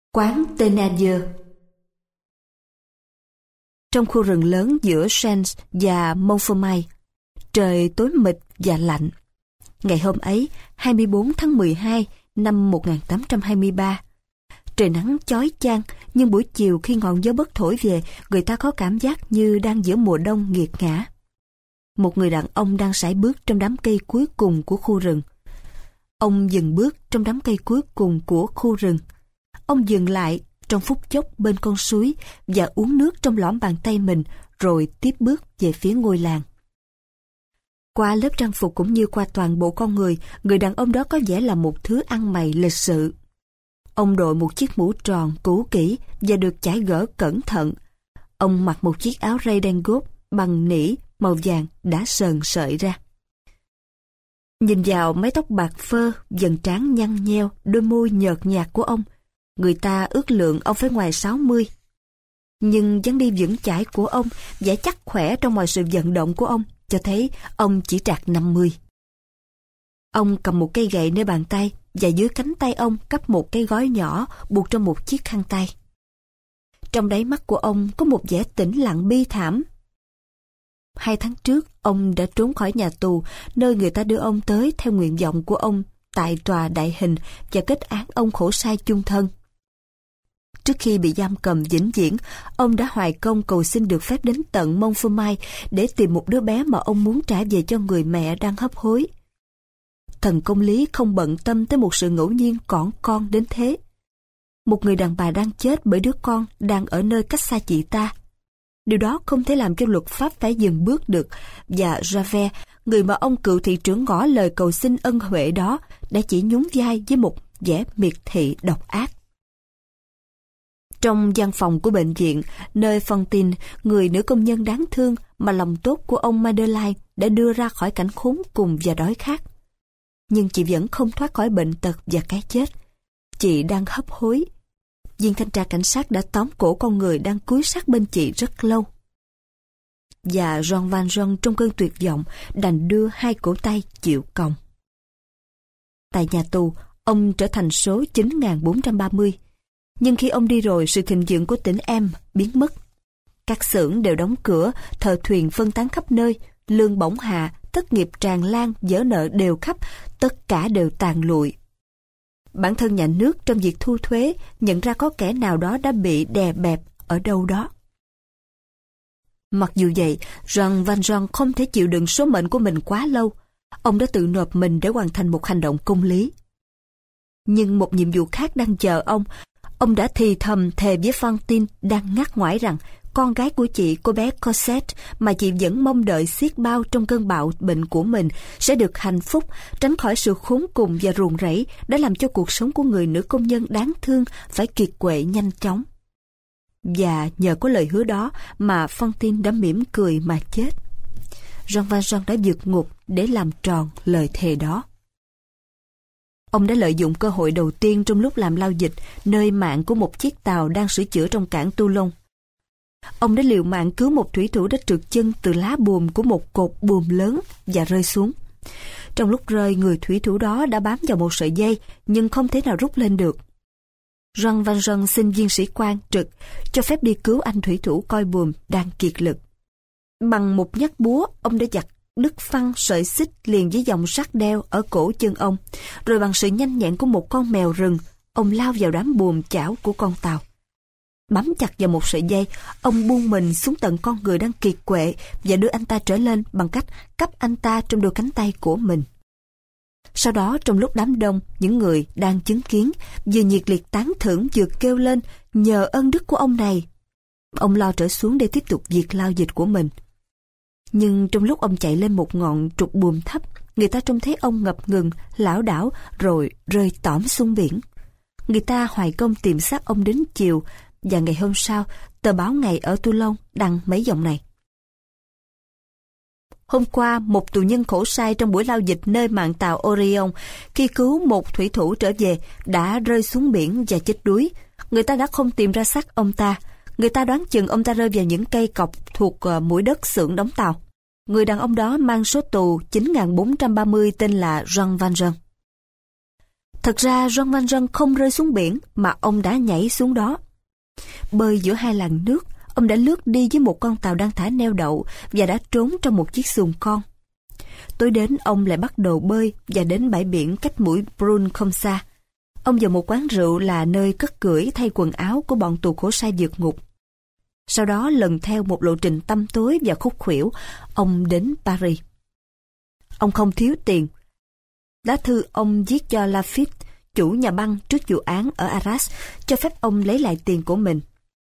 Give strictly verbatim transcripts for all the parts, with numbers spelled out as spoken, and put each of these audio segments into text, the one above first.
Quán Thénardier. Trong khu rừng lớn giữa Sens và Montfermeil, trời tối mịt và lạnh. Ngày hôm ấy, hai mươi bốn tháng mười hai năm một nghìn tám trăm hai mươi ba, trời nắng chói chang, nhưng buổi chiều khi ngọn gió bấc thổi về, người ta có cảm giác như đang giữa mùa đông nghiệt ngã. Một người đàn ông đang sải bước trong đám cây cuối cùng của khu rừng. Ông dừng bước trong đám cây cuối cùng của khu rừng. Ông dừng lại trong phút chốc bên con suối và uống nước trong lõm bàn tay mình, rồi tiếp bước về phía ngôi làng. Qua lớp trang phục cũng như qua toàn bộ con người, người đàn ông đó có vẻ là một thứ ăn mày lịch sự. Ông đội một chiếc mũ tròn cũ kỹ và được chải gỡ cẩn thận. Ông mặc một chiếc áo ray đen gốt bằng nỉ màu vàng đã sờn sợi ra. Nhìn vào mái tóc bạc phơ, dần trán nhăn nheo, đôi môi nhợt nhạt của ông, người ta ước lượng ông phải ngoài sáu mươi. Nhưng dáng đi vững chãi của ông, vẻ chắc khỏe trong mọi sự vận động của ông, cho thấy ông chỉ trạc năm mươi. Ông cầm một cây gậy nơi bàn tay, và dưới cánh tay ông cắp một cái gói nhỏ buộc trong một chiếc khăn tay. Trong đáy mắt của ông có một vẻ tĩnh lặng bi thảm. Hai tháng trước, ông đã trốn khỏi nhà tù, nơi người ta đưa ông tới theo nguyện vọng của ông tại tòa đại hình và kết án ông khổ sai chung thân. Trước khi bị giam cầm vĩnh viễn, ông đã hoài công cầu xin được phép đến tận Montfermeil để tìm một đứa bé mà ông muốn trả về cho người mẹ đang hấp hối. Thần công lý không bận tâm tới một sự ngẫu nhiên cỏn con đến thế. Một người đàn bà đang chết bởi đứa con đang ở nơi cách xa chị ta. Điều đó không thể làm cho luật pháp phải dừng bước được, và Javert, người mà ông cựu thị trưởng ngỏ lời cầu xin ân huệ đó, đã chỉ nhún vai với một vẻ miệt thị độc ác. Trong văn phòng của bệnh viện, nơi Fantine, người nữ công nhân đáng thương mà lòng tốt của ông Madeleine đã đưa ra khỏi cảnh khốn cùng và đói khát. Nhưng chị vẫn không thoát khỏi bệnh tật và cái chết. Chị đang hấp hối. Viên thanh tra cảnh sát đã tóm cổ con người đang cúi sát bên chị rất lâu. Và Jean Valjean trong cơn tuyệt vọng đành đưa hai cổ tay chịu còng. Tại nhà tù, ông trở thành số chín nghìn bốn trăm ba mươi. Nhưng khi ông đi rồi, sự thịnh vượng của tỉnh Em biến mất. Các xưởng đều đóng cửa, thợ thuyền phân tán khắp nơi, lương bổng hạ, thất nghiệp tràn lan, vỡ nợ đều khắp, tất cả đều tàn lụi. Bản thân nhà nước trong việc thu thuế nhận ra có kẻ nào đó đã bị đè bẹp ở đâu đó. Mặc dù vậy, Jean Valjean không thể chịu đựng số mệnh của mình quá lâu. Ông đã tự nộp mình để hoàn thành một hành động công lý. Nhưng một nhiệm vụ khác đang chờ ông. Ông đã thì thầm thề với Fantine đang ngắt ngoải rằng con gái của chị, cô bé Cosette, mà chị vẫn mong đợi xiết bao trong cơn bạo bệnh của mình, sẽ được hạnh phúc, tránh khỏi sự khốn cùng và ruồng rẫy đã làm cho cuộc sống của người nữ công nhân đáng thương phải kiệt quệ nhanh chóng. Và nhờ có lời hứa đó mà Fantine đã mỉm cười mà chết. Jean Valjean đã vượt ngục để làm tròn lời thề đó. Ông đã lợi dụng cơ hội đầu tiên trong lúc làm lao dịch nơi mạng của một chiếc tàu đang sửa chữa trong cảng Toulon. Ông đã liều mạng cứu một thủy thủ đã trượt chân từ lá buồm của một cột buồm lớn và rơi xuống. Trong lúc rơi, người thủy thủ đó đã bám vào một sợi dây nhưng không thể nào rút lên được. Jean Valjean xin viên sĩ quan trực cho phép đi cứu anh thủy thủ coi buồm đang kiệt lực. Bằng một nhát búa, ông đã giật đứt phăng sợi xích liền với dòng sắt đeo ở cổ chân ông, rồi bằng sự nhanh nhẹn của một con mèo rừng, ông lao vào đám buồm chảo của con tàu. Bám chặt vào một sợi dây, ông buông mình xuống tận con người đang kiệt quệ và đưa anh ta trở lên bằng cách cắp anh ta trong đôi cánh tay của mình. Sau đó, trong lúc đám đông, những người đang chứng kiến vừa nhiệt liệt tán thưởng vừa kêu lên nhờ ơn đức của ông này. Ông lao trở xuống để tiếp tục việc lao dịch của mình. Nhưng trong lúc ông chạy lên một ngọn trục buồm thấp, người ta trông thấy ông ngập ngừng, lảo đảo rồi rơi tõm xuống biển. Người ta hoài công tìm xác ông đến chiều, và ngày hôm sau, tờ báo ngày ở Toulon đăng mấy dòng này. Hôm qua, một tù nhân khổ sai trong buổi lao dịch nơi mạn tàu Orion, khi cứu một thủy thủ trở về, đã rơi xuống biển và chết đuối. Người ta đã không tìm ra xác ông ta. Người ta đoán chừng ông ta rơi vào những cây cọc thuộc uh, mũi đất xưởng đóng tàu. Người đàn ông đó mang số tù chín nghìn bốn trăm ba mươi tên là Jean Valjean. Thật ra Jean Valjean không rơi xuống biển mà ông đã nhảy xuống đó. Bơi giữa hai làn nước, ông đã lướt đi với một con tàu đang thả neo đậu và đã trốn trong một chiếc xuồng con. Tối đến ông lại bắt đầu bơi và đến bãi biển cách mũi Brun không xa. Ông vào một quán rượu là nơi cất cưỡi thay quần áo của bọn tù khổ sai vượt ngục. Sau đó lần theo một lộ trình tăm tối và khúc khuỷu, ông đến Paris. Ông không thiếu tiền. Lá thư ông viết cho Lafitte, chủ nhà băng trước vụ án ở Arras, cho phép ông lấy lại tiền của mình.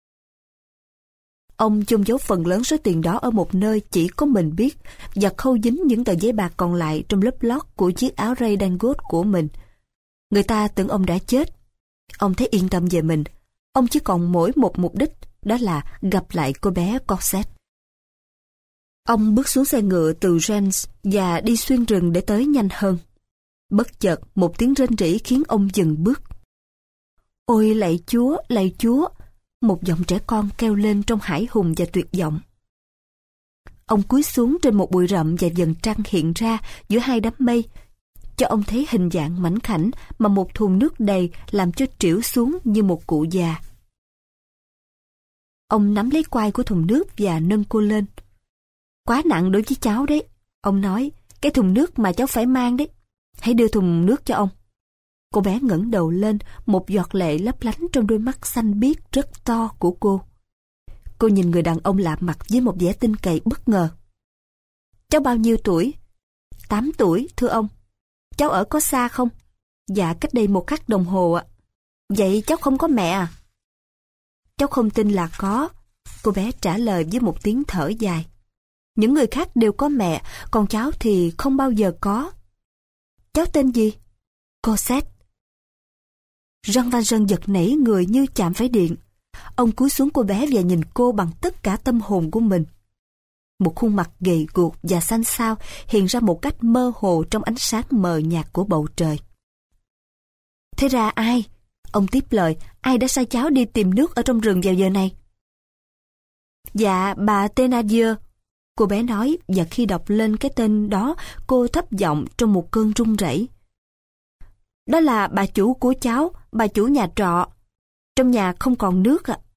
Ông chôn giấu phần lớn số tiền đó ở một nơi chỉ có mình biết và khâu dính những tờ giấy bạc còn lại trong lớp lót của chiếc áo ray Dangot của mình. Người ta tưởng ông đã chết. Ông thấy yên tâm về mình. Ông chỉ còn mỗi một mục đích, đó là gặp lại cô bé Cosette. Ông bước xuống xe ngựa từ Rennes và đi xuyên rừng để tới nhanh hơn. Bất chợt một tiếng rên rỉ khiến ông dừng bước. Ôi lạy Chúa, lạy Chúa! Một giọng trẻ con kêu lên trong hãi hùng và tuyệt vọng. Ông cúi xuống trên một bụi rậm và dần trăng hiện ra giữa hai đám mây, cho ông thấy hình dạng mảnh khảnh mà một thùng nước đầy làm cho trĩu xuống như một cụ già. Ông nắm lấy quai của thùng nước và nâng cô lên. Quá nặng đối với cháu đấy, ông nói, cái thùng nước mà cháu phải mang đấy. Hãy đưa thùng nước cho ông. Cô bé ngẩng đầu lên, một giọt lệ lấp lánh trong đôi mắt xanh biếc rất to của cô. Cô nhìn người đàn ông lạ mặt với một vẻ tin cậy bất ngờ. Cháu bao nhiêu tuổi? Tám tuổi, thưa ông. Cháu ở có xa không? Dạ, cách đây một khắc đồng hồ ạ. Vậy cháu không có mẹ à? Cháu không tin là có. Cô bé trả lời với một tiếng thở dài. Những người khác đều có mẹ, còn cháu thì không bao giờ có. Cháu tên gì? Cosette. Jean Valjean giật nảy người như chạm phải điện. Ông cúi xuống cô bé và nhìn cô bằng tất cả tâm hồn của mình. Một khuôn mặt gầy guộc và xanh xao hiện ra một cách mơ hồ trong ánh sáng mờ nhạt của bầu trời. Thế ra ai? Ông tiếp lời, ai đã sai cháu đi tìm nước ở trong rừng vào giờ này? Dạ, bà Thénardier. Cô bé nói, và khi đọc lên cái tên đó, cô thấp giọng trong một cơn run rẩy. Đó là bà chủ của cháu, bà chủ nhà trọ. Trong nhà không còn nước ạ. À.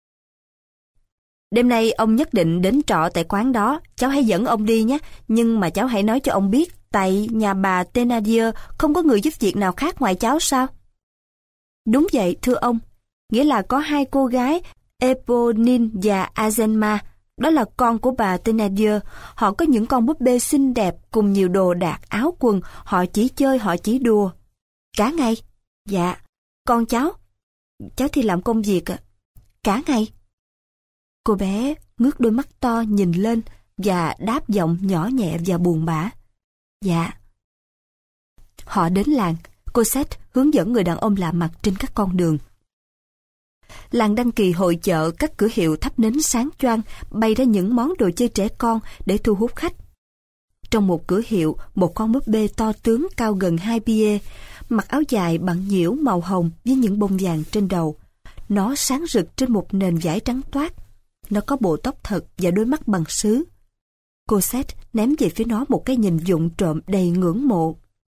Đêm nay ông nhất định đến trọ tại quán đó, cháu hãy dẫn ông đi nhé, nhưng mà cháu hãy nói cho ông biết, tại nhà bà Thénardier không có người giúp việc nào khác ngoài cháu sao? Đúng vậy, thưa ông. Nghĩa là có hai cô gái, Eponine và Azelma, đó là con của bà Thénardier. Họ có những con búp bê xinh đẹp cùng nhiều đồ đạc, áo quần, họ chỉ chơi, họ chỉ đùa. Cả ngày? Dạ. Con cháu? Cháu thì làm công việc ạ. Cả ngày? Cô bé ngước đôi mắt to nhìn lên và đáp giọng nhỏ nhẹ và buồn bã. Dạ. Họ đến làng. Cosette hướng dẫn người đàn ông lạ mặt trên các con đường. Làng đăng kỳ hội chợ, các cửa hiệu thắp nến sáng choang, bày ra những món đồ chơi trẻ con để thu hút khách. Trong một cửa hiệu, một con búp bê to tướng cao gần hai pied, mặc áo dài bằng nhiễu màu hồng với những bông vàng trên đầu. Nó sáng rực trên một nền vải trắng toát. Nó có bộ tóc thật và đôi mắt bằng sứ. Cosette ném về phía nó một cái nhìn vụng trộm đầy ngưỡng mộ.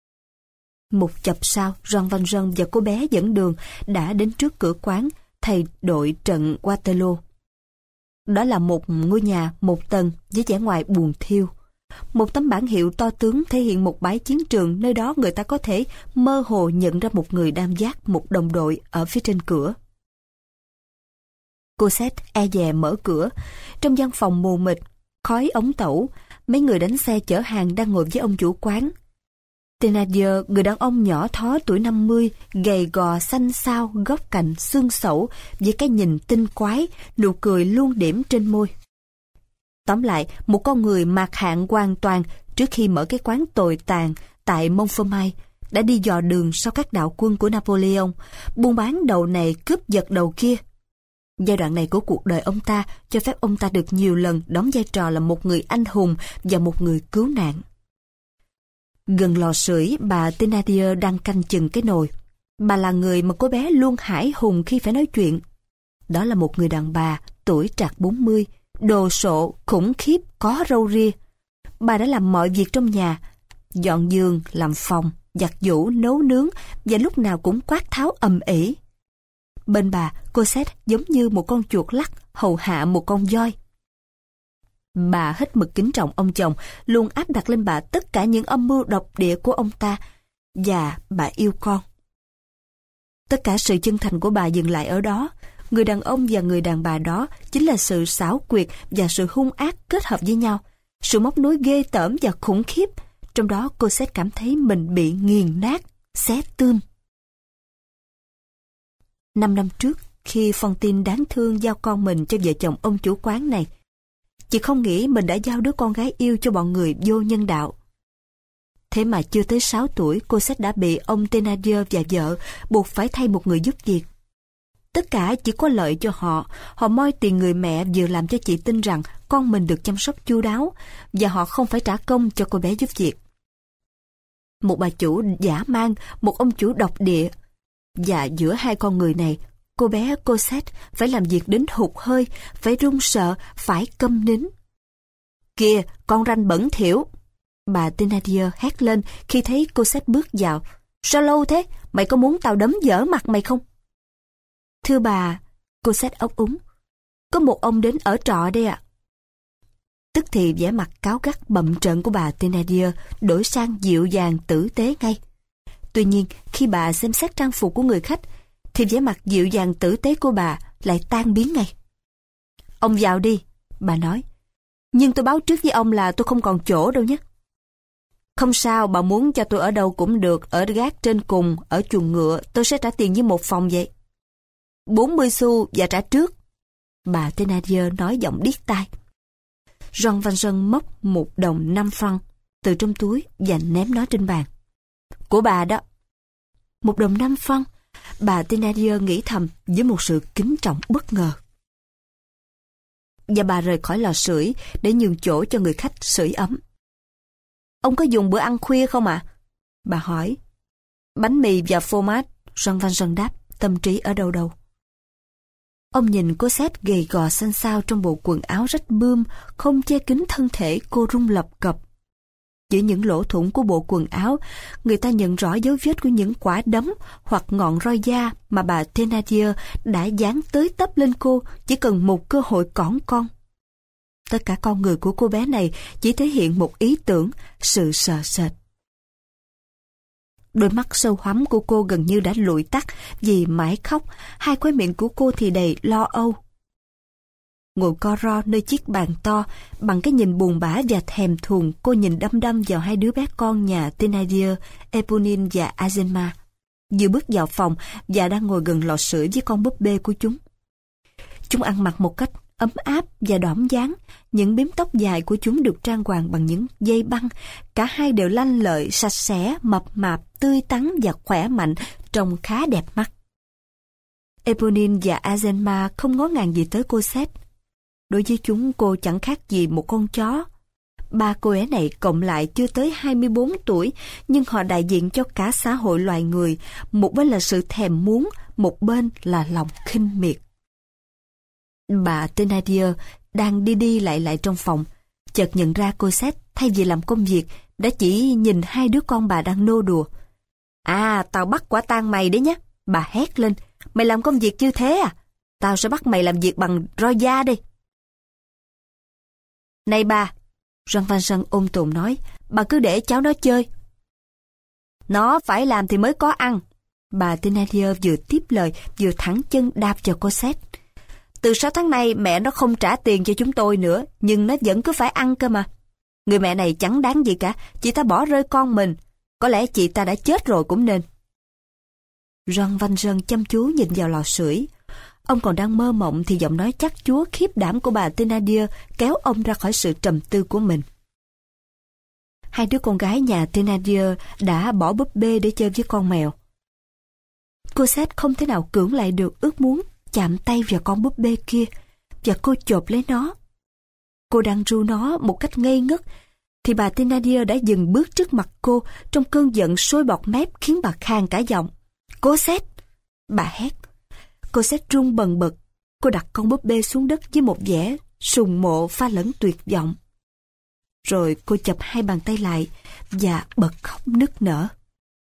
Một chập sau, Jean Valjean và cô bé dẫn đường đã đến trước cửa quán thầy đội trận Waterloo. Đó là một ngôi nhà một tầng với vẻ ngoài buồn thiêu. Một tấm bảng hiệu to tướng thể hiện một bãi chiến trường, nơi đó người ta có thể mơ hồ nhận ra một người đang vác một đồng đội ở phía trên cửa. Cosette e dè mở cửa. Trong gian phòng mù mịt, khói ống tẩu, mấy người đánh xe chở hàng đang ngồi với ông chủ quán. Thénardier, người đàn ông nhỏ thó tuổi năm mươi, gầy gò xanh xao, góc cạnh, xương xẩu, với cái nhìn tinh quái, nụ cười luôn điểm trên môi. Tóm lại, một con người mạc hạn hoàn toàn trước khi mở cái quán tồi tàn tại Montfermeil, đã đi dò đường sau các đạo quân của Napoleon, buôn bán đầu này cướp giật đầu kia. Giai đoạn này của cuộc đời ông ta cho phép ông ta được nhiều lần đóng vai trò là một người anh hùng và một người cứu nạn. Gần lò sưởi, bà Thénardier đang canh chừng cái nồi. Bà là người mà cô bé luôn hãi hùng khi phải nói chuyện. Đó là một người đàn bà, tuổi trạc bốn mươi, đồ sộ, khủng khiếp, có râu ria. Bà đã làm mọi việc trong nhà, dọn giường, làm phòng, giặt giũ, nấu nướng và lúc nào cũng quát tháo ầm ĩ. Bên bà, Cosette giống như một con chuột lắc hầu hạ một con voi. Bà hết mực kính trọng ông chồng, luôn áp đặt lên bà tất cả những âm mưu độc địa của ông ta, và bà yêu con. Tất cả sự chân thành của bà dừng lại ở đó. Người đàn ông và người đàn bà đó chính là sự xảo quyệt và sự hung ác kết hợp với nhau, sự móc nối ghê tởm và khủng khiếp. Trong đó Cosette cảm thấy mình bị nghiền nát, xé tươm. Năm năm trước, khi Fantine đáng thương giao con mình cho vợ chồng ông chủ quán này, chị không nghĩ mình đã giao đứa con gái yêu cho bọn người vô nhân đạo. Thế mà chưa tới sáu tuổi, Cosette đã bị ông Thénardier và vợ buộc phải thay một người giúp việc. Tất cả chỉ có lợi cho họ. Họ moi tiền người mẹ vừa làm cho chị tin rằng con mình được chăm sóc chu đáo, và họ không phải trả công cho cô bé giúp việc. Một bà chủ dã man, một ông chủ độc địa. Và giữa hai con người này, cô bé Cosette phải làm việc đến hụt hơi, phải run sợ, phải câm nín. Kìa, con ranh bẩn thỉu! Bà Thénardier hét lên khi thấy Cosette bước vào. Sao lâu thế? Mày có muốn tao đấm dở mặt mày không? Thưa bà, Cosette ấp úng. Có một ông đến ở trọ đây ạ. Tức thì vẻ mặt cáu gắt bậm trợn của bà Thénardier đổi sang dịu dàng tử tế ngay. Tuy nhiên, khi bà xem xét trang phục của người khách, thì vẻ mặt dịu dàng tử tế của bà lại tan biến ngay. Ông vào đi, bà nói. Nhưng tôi báo trước với ông là tôi không còn chỗ đâu nhé. Không sao, bà muốn cho tôi ở đâu cũng được, ở gác trên cùng, ở chuồng ngựa, tôi sẽ trả tiền với một phòng vậy. bốn mươi xu và trả trước. Bà Thénardier nói giọng điếc tai. Jean Valjean móc một đồng năm franc từ trong túi và ném nó trên bàn. Của bà đó. Một đồng năm franc, bà Thénardier nghĩ thầm với một sự kính trọng bất ngờ. Và bà rời khỏi lò sưởi để nhường chỗ cho người khách sưởi ấm. Ông có dùng bữa ăn khuya không ạ? À? Bà hỏi. Bánh mì và phô mát, Jean Valjean đáp, tâm trí ở đâu đâu. Ông nhìn Cosette gầy gò xanh xao trong bộ quần áo rách bươm, không che kín thân thể cô rung lập cập. Giữa những lỗ thủng của bộ quần áo, người ta nhận rõ dấu vết của những quả đấm hoặc ngọn roi da mà bà Thénardier đã dán tới tấp lên cô chỉ cần một cơ hội cõng con. Tất cả con người của cô bé này chỉ thể hiện một ý tưởng, sự sợ sệt. Đôi mắt sâu hoắm của cô gần như đã lụi tắt vì mãi khóc, hai khóe miệng của cô thì đầy lo âu. Ngồi co ro nơi chiếc bàn to, bằng cái nhìn buồn bã và thèm thuồng, cô nhìn đăm đăm vào hai đứa bé con nhà Thénardier, Éponine và Azelma, vừa bước vào phòng và đang ngồi gần lò sưởi với con búp bê của chúng. Chúng ăn mặc một cách ấm áp và đỏm dáng, những bím tóc dài của chúng được trang hoàng bằng những dây băng, cả hai đều lanh lợi, sạch sẽ, mập mạp, tươi tắn và khỏe mạnh, trông khá đẹp mắt. Éponine và Azelma không ngó ngàng gì tới Cosette. Đối với chúng cô chẳng khác gì một con chó. Ba cô bé này cộng lại chưa tới hai mươi bốn tuổi, nhưng họ đại diện cho cả xã hội loài người, một bên là sự thèm muốn, một bên là lòng khinh miệt. Bà Thénardier đang đi đi lại lại trong phòng, chợt nhận ra Cosette thay vì làm công việc đã chỉ nhìn hai đứa con bà đang nô đùa. À, tao bắt quả tang mày đấy nhé, bà hét lên. Mày làm công việc như thế à? Tao sẽ bắt mày làm việc bằng roi da đi. Này bà, Jean Valjean ôm tồn nói, bà cứ để cháu nó chơi. Nó phải làm thì mới có ăn. Bà Thénardier vừa tiếp lời vừa thẳng chân đạp vào Cosette. Từ sáu tháng nay mẹ nó không trả tiền cho chúng tôi nữa, nhưng nó vẫn cứ phải ăn cơ mà. Người mẹ này chẳng đáng gì cả, chị ta bỏ rơi con mình. Có lẽ chị ta đã chết rồi cũng nên. Jean Valjean chăm chú nhìn vào lò sưởi. Ông còn đang mơ mộng thì giọng nói chắc chúa khiếp đảm của bà Thénardier kéo ông ra khỏi sự trầm tư của mình. Hai đứa con gái nhà Thénardier đã bỏ búp bê để chơi với con mèo. Cosette không thể nào cưỡng lại được ước muốn chạm tay vào con búp bê kia, và cô chộp lấy nó. Cô đang ru nó một cách ngây ngất, thì bà Thénardier đã dừng bước trước mặt cô trong cơn giận sôi bọt mép khiến bà khàn cả giọng. Cosette! Bà hét. Cosette run bần bật. Cô đặt con búp bê xuống đất với một vẻ sùng mộ pha lẫn tuyệt vọng. Rồi cô chập hai bàn tay lại và bật khóc nức nở.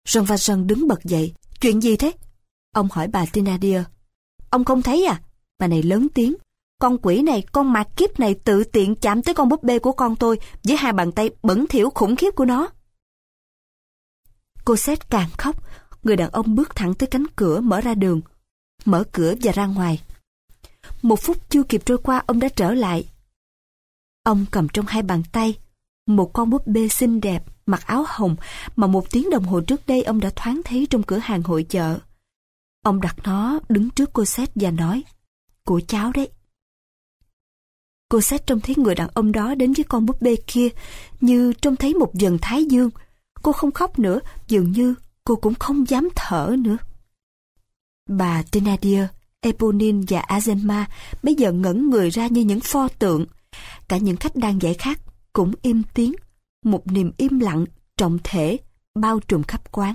Jean Valjean đứng bật dậy. Chuyện gì thế? Ông hỏi bà Thénardier. Ông không thấy à? Bà này lớn tiếng. Con quỷ này, con mạt kiếp này tự tiện chạm tới con búp bê của con tôi với hai bàn tay bẩn thỉu khủng khiếp của nó. Cosette càng khóc. Người đàn ông bước thẳng tới cánh cửa mở ra đường, mở cửa và ra ngoài. Một phút chưa kịp trôi qua, ông đã trở lại. Ông cầm trong hai bàn tay một con búp bê xinh đẹp, mặc áo hồng mà một tiếng đồng hồ trước đây ông đã thoáng thấy trong cửa hàng hội chợ. Ông đặt nó đứng trước Cosette và nói, của cháu đấy. Cosette trông thấy người đàn ông đó đến với con búp bê kia như trông thấy một vầng thái dương. Cô không khóc nữa, dường như cô cũng không dám thở nữa. Bà Thénardier, Éponine và Azalma bây giờ ngẩn người ra như những pho tượng. Cả những khách đang dạy khác cũng im tiếng. Một niềm im lặng, trọng thể, bao trùm khắp quán.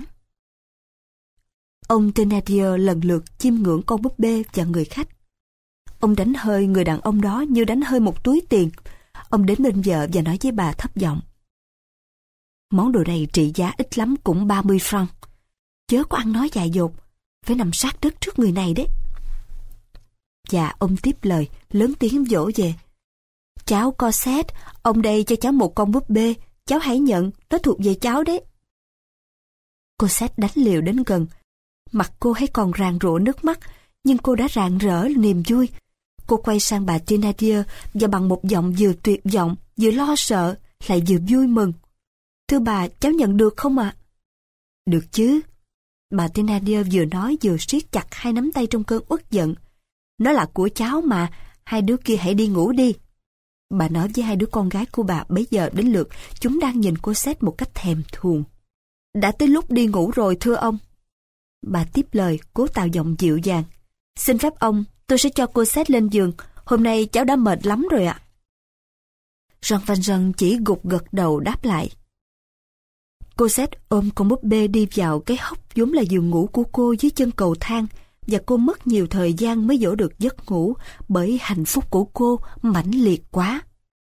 Ông Thénardier lần lượt chiêm ngưỡng con búp bê và người khách. Ông đánh hơi người đàn ông đó như đánh hơi một túi tiền. Ông đến bên vợ và nói với bà thấp giọng. Món đồ này trị giá ít lắm cũng ba mươi franc. Chớ có ăn nói dại dột, phải nằm sát đất trước người này đấy. Và ông tiếp lời, lớn tiếng dỗ về. Cháu Cosette, ông đây cho cháu một con búp bê, cháu hãy nhận, nó thuộc về cháu đấy. Cosette đánh liều đến gần. Mặt cô hay còn ràn rụa nước mắt, nhưng cô đã rạng rỡ niềm vui. Cô quay sang bà Thénardier và bằng một giọng vừa tuyệt vọng, vừa lo sợ, lại vừa vui mừng. Thưa bà, cháu nhận được không ạ? À? Được chứ. Bà Thénardier vừa nói vừa siết chặt hai nắm tay trong cơn uất giận. Nó là của cháu mà, hai đứa kia hãy đi ngủ đi. Bà nói với hai đứa con gái của bà bấy giờ đến lượt, chúng đang nhìn Cosette một cách thèm thuồng. Đã tới lúc đi ngủ rồi thưa ông. Bà tiếp lời, cố tạo giọng dịu dàng. Xin phép ông, tôi sẽ cho Cosette lên giường. Hôm nay cháu đã mệt lắm rồi ạ. Jean Valjean chỉ gục gật đầu đáp lại. Cosette ôm con búp bê đi vào cái hốc vốn là giường ngủ của cô dưới chân cầu thang, và cô mất nhiều thời gian mới dỗ được giấc ngủ bởi hạnh phúc của cô mãnh liệt quá.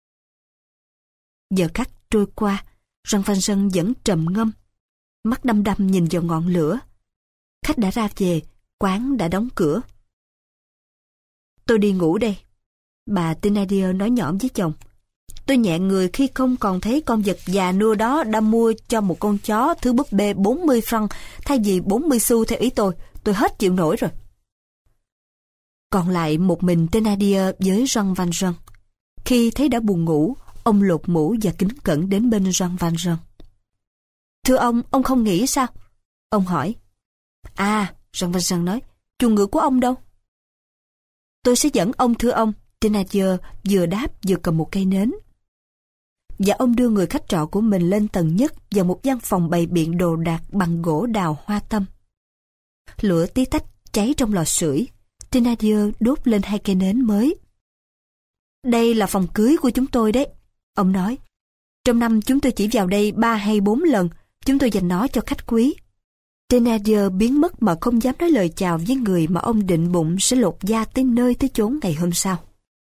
Giờ khắc trôi qua, Jean Valjean vẫn trầm ngâm, mắt đăm đăm nhìn vào ngọn lửa. Khách đã ra về, quán đã đóng cửa. Tôi đi ngủ đây. Bà Thénardier nói nhõm với chồng. Tôi nhẹ người khi không còn thấy con vật già nua đó đã mua cho một con chó thứ búp bê bốn mươi franc thay vì bốn mươi xu theo ý tôi. Tôi hết chịu nổi rồi. Còn lại một mình Thénardier với Jean Valjean. Khi thấy đã buồn ngủ, ông lột mũ và kính cẩn đến bên Jean Valjean. Thưa ông, ông không nghĩ sao? Ông hỏi. À, Jean Valjean nói, chuồng ngựa của ông đâu? Tôi sẽ dẫn ông thưa ông. Thénardier vừa đáp vừa cầm một cây nến. Và ông đưa người khách trọ của mình lên tầng nhất vào một gian phòng bày biện đồ đạc bằng gỗ đào hoa tâm. Lửa tí tách cháy trong lò sưởi. Thénardier đốt lên hai cây nến mới. Đây là phòng cưới của chúng tôi đấy, ông nói. Trong năm chúng tôi chỉ vào đây ba hay bốn lần, chúng tôi dành nó cho khách quý. Thénardier biến mất mà không dám nói lời chào với người mà ông định bụng sẽ lột da tới nơi tới chốn ngày hôm sau.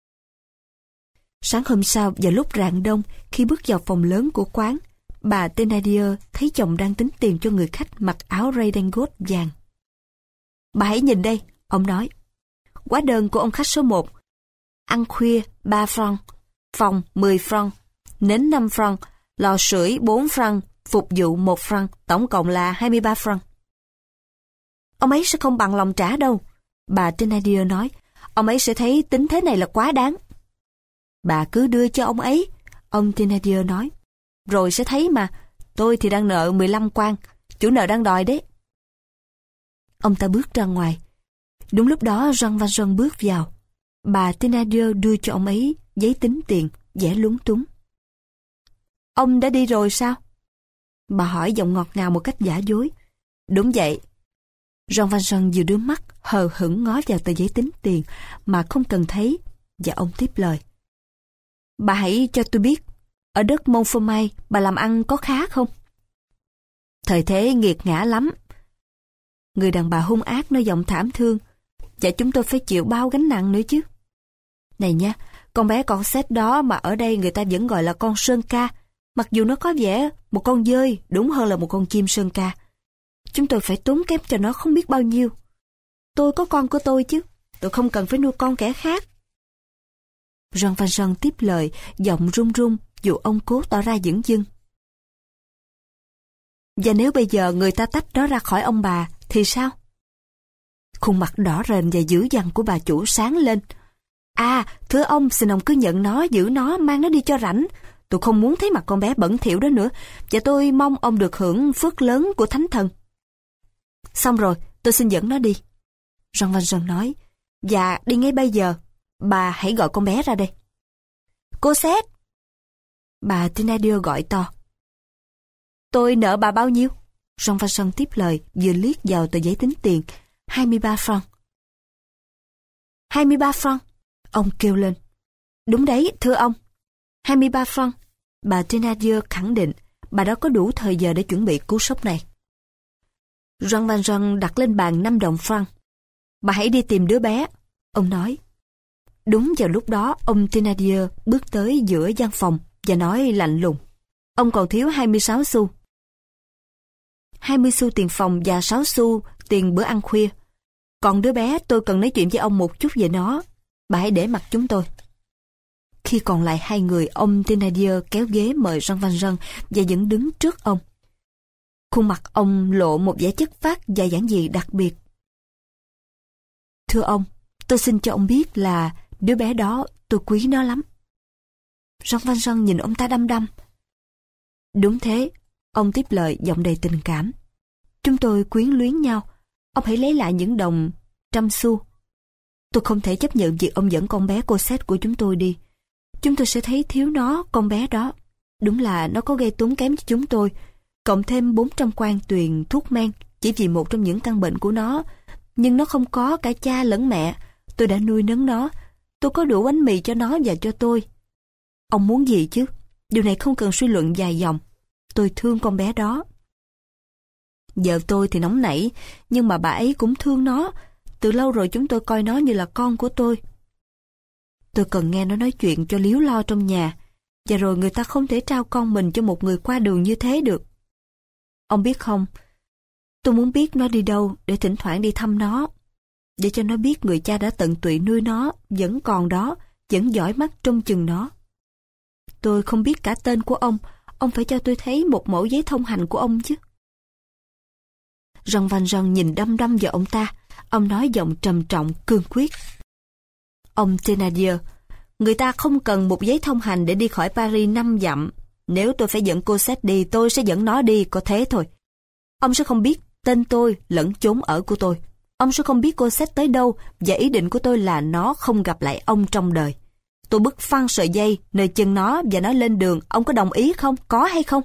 Sáng hôm sau, vào lúc rạng đông, khi bước vào phòng lớn của quán, bà Thénardier thấy chồng đang tính tiền cho người khách mặc áo redingot vàng. Bà hãy nhìn đây, ông nói. Hóa đơn của ông khách số một. Ăn khuya ba franc, phòng mười franc, nến năm franc, lò sưởi bốn franc, phục vụ một franc, tổng cộng là hai mươi ba franc. Ông ấy sẽ không bằng lòng trả đâu, bà Thénardier nói. Ông ấy sẽ thấy tính thế này là quá đáng. Bà cứ đưa cho ông ấy, ông Thénardier nói. Rồi sẽ thấy mà, tôi thì đang nợ mười lăm quan, chủ nợ đang đòi đấy. Ông ta bước ra ngoài. Đúng lúc đó Jean Valjean bước vào. Bà Thénardier đưa cho ông ấy giấy tính tiền, vẻ lúng túng. Ông đã đi rồi sao? Bà hỏi giọng ngọt ngào một cách giả dối. Đúng vậy. Jean Valjean vừa đưa mắt hờ hững ngó vào tờ giấy tính tiền mà không cần thấy, và ông tiếp lời. Bà hãy cho tôi biết, ở đất Montfermeil bà làm ăn có khá không? Thời thế nghiệt ngã lắm. Người đàn bà hung ác nói giọng thảm thương. Và chúng tôi phải chịu bao gánh nặng nữa chứ. Này nha, con bé con xét đó mà ở đây người ta vẫn gọi là con sơn ca, mặc dù nó có vẻ một con dơi đúng hơn là một con chim sơn ca. chúng tôi phải tốn kém cho nó không biết bao nhiêu. Tôi có con của tôi chứ, tôi không cần phải nuôi con kẻ khác. Jean Valjean tiếp lời, giọng run run, dù ông cố tỏ ra dửng dưng. Và nếu bây giờ người ta tách nó ra khỏi ông bà, thì sao? Khuôn mặt đỏ rền và dữ dằn của bà chủ sáng lên. À, thưa ông, xin ông cứ nhận nó, giữ nó, mang nó đi cho rảnh. Tôi không muốn thấy mặt con bé bẩn thỉu đó nữa, và tôi mong ông được hưởng phước lớn của thánh thần. Xong rồi, tôi xin dẫn nó đi. Jean Valjean nói, và đi ngay bây giờ. Bà hãy gọi con bé ra đây. Cosette! Bà Thénardier gọi to. Tôi nợ bà bao nhiêu? Jean Valjean tiếp lời, vừa liếc vào tờ giấy tính tiền. hai mươi ba francs. hai mươi ba francs. Ông kêu lên. Đúng đấy, thưa ông. hai mươi ba francs. Bà Thénardier khẳng định bà đã có đủ thời giờ để chuẩn bị cú sốc này. Jean Valjean đặt lên bàn năm đồng franc. Bà hãy đi tìm đứa bé, ông nói. Đúng vào lúc đó, ông Thénardier bước tới giữa gian phòng và nói lạnh lùng. Ông còn thiếu hai mươi sáu xu. hai mươi xu tiền phòng và sáu xu tiền bữa ăn khuya. Còn đứa bé, tôi cần nói chuyện với ông một chút về nó. Bà hãy để mặc chúng tôi. Khi còn lại hai người, ông Thénardier kéo ghế mời Jean Valjean và vẫn đứng trước ông. Khuôn mặt ông lộ một vẻ chất phác và giản dị đặc biệt. Thưa ông, tôi xin cho ông biết là đứa bé đó tôi quý nó lắm. Jean Valjean nhìn ông ta đăm đăm. Đúng thế, ông tiếp lời giọng đầy tình cảm. Chúng tôi quyến luyến nhau. Ông hãy lấy lại những đồng trăm xu. Tôi không thể chấp nhận việc ông dẫn con bé Cosette của chúng tôi đi. Chúng tôi sẽ thấy thiếu nó, con bé đó. Đúng là nó có gây tốn kém cho chúng tôi. Cộng thêm bốn trăm quan tuyền thuốc men chỉ vì một trong những căn bệnh của nó. Nhưng nó không có cả cha lẫn mẹ. Tôi đã nuôi nấng nó. Tôi có đủ bánh mì cho nó và cho tôi. Ông muốn gì chứ? Điều này không cần suy luận dài dòng. Tôi thương con bé đó. Vợ tôi thì nóng nảy, nhưng mà bà ấy cũng thương nó. Từ lâu rồi chúng tôi coi nó như là con của tôi. Tôi cần nghe nó nói chuyện cho líu lo trong nhà. Và rồi người ta không thể trao con mình cho một người qua đường như thế được. Ông biết không, tôi muốn biết nó đi đâu để thỉnh thoảng đi thăm nó. Để cho nó biết người cha đã tận tụy nuôi nó, vẫn còn đó, vẫn dõi mắt trông chừng nó. Tôi không biết cả tên của ông, ông phải cho tôi thấy một mẫu giấy thông hành của ông chứ. Jean Valjean nhìn đăm đăm vào ông ta, ông nói giọng trầm trọng, cương quyết. Ông Thénardier, người ta không cần một giấy thông hành để đi khỏi Paris năm dặm. Nếu tôi phải dẫn Cosette đi, tôi sẽ dẫn nó đi, có thế thôi. Ông sẽ không biết tên tôi lẫn chốn ở của tôi. Ông sẽ không biết Cosette tới đâu, và ý định của tôi là nó không gặp lại ông trong đời. Tôi bứt phăng sợi dây nơi chân nó và nó lên đường. Ông có đồng ý không? Có hay không?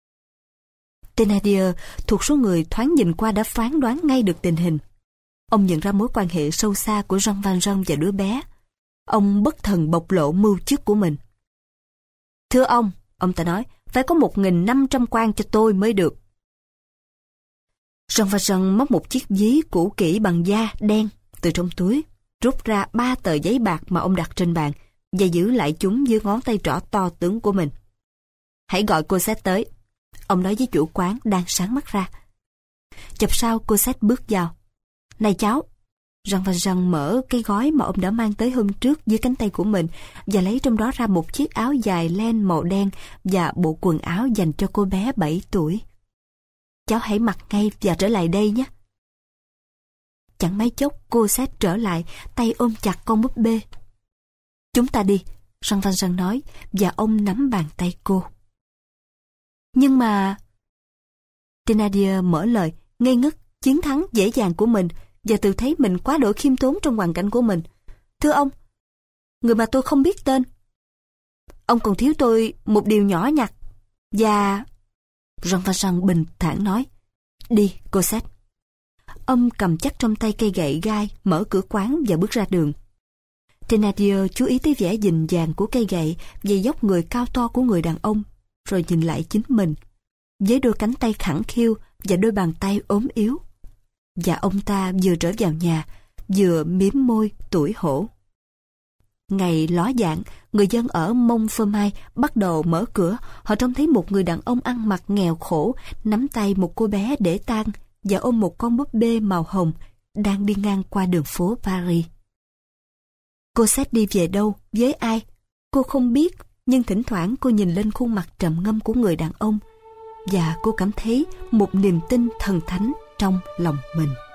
Thénardier thuộc số người thoáng nhìn qua đã phán đoán ngay được tình hình. Ông nhận ra mối quan hệ sâu xa của Jean Valjean và đứa bé. Ông bất thần bộc lộ mưu trước của mình. Thưa ông, ông ta nói, phải có một nghìn năm trăm quan cho tôi mới được. Jean Valjean móc một chiếc ví cũ kỹ bằng da đen từ trong túi, rút ra ba tờ giấy bạc mà ông đặt trên bàn và giữ lại chúng dưới ngón tay trỏ to tướng của mình. Hãy gọi Cosette tới, ông nói với chủ quán đang sáng mắt ra. Chập sau Cosette bước vào. Này cháu. Jean Valjean mở cái gói mà ông đã mang tới hôm trước dưới cánh tay của mình và lấy trong đó ra một chiếc áo dài len màu đen và bộ quần áo dành cho cô bé bảy tuổi. Cháu hãy mặc ngay và trở lại đây nhé. Chẳng mấy chốc Cosette trở lại, tay ôm chặt con búp bê. Chúng ta đi, Jean Valjean nói, và ông nắm bàn tay cô. Nhưng mà... Thénardier mở lời, ngây ngất, chiến thắng dễ dàng của mình và tự thấy mình quá đỗi khiêm tốn trong hoàn cảnh của mình. Thưa ông, người mà tôi không biết tên. Ông còn thiếu tôi một điều nhỏ nhặt. Và... Jean Valjean bình thản nói, đi, Cosette. Ông cầm chắc trong tay cây gậy gai, mở cửa quán và bước ra đường. Thénardier chú ý tới vẻ dình dàng của cây gậy và dốc người cao to của người đàn ông, rồi nhìn lại chính mình, với đôi cánh tay khẳng khiu và đôi bàn tay ốm yếu. Và ông ta vừa trở vào nhà, vừa mím môi tủi hổ. Ngày ló dạng, người dân ở Montfermeil bắt đầu mở cửa. Họ trông thấy một người đàn ông ăn mặc nghèo khổ nắm tay một cô bé để tang và ôm một con búp bê màu hồng đang đi ngang qua đường phố Paris. Cô sẽ đi về đâu, với ai? Cô không biết, nhưng thỉnh thoảng cô nhìn lên khuôn mặt trầm ngâm của người đàn ông và cô cảm thấy một niềm tin thần thánh trong lòng mình.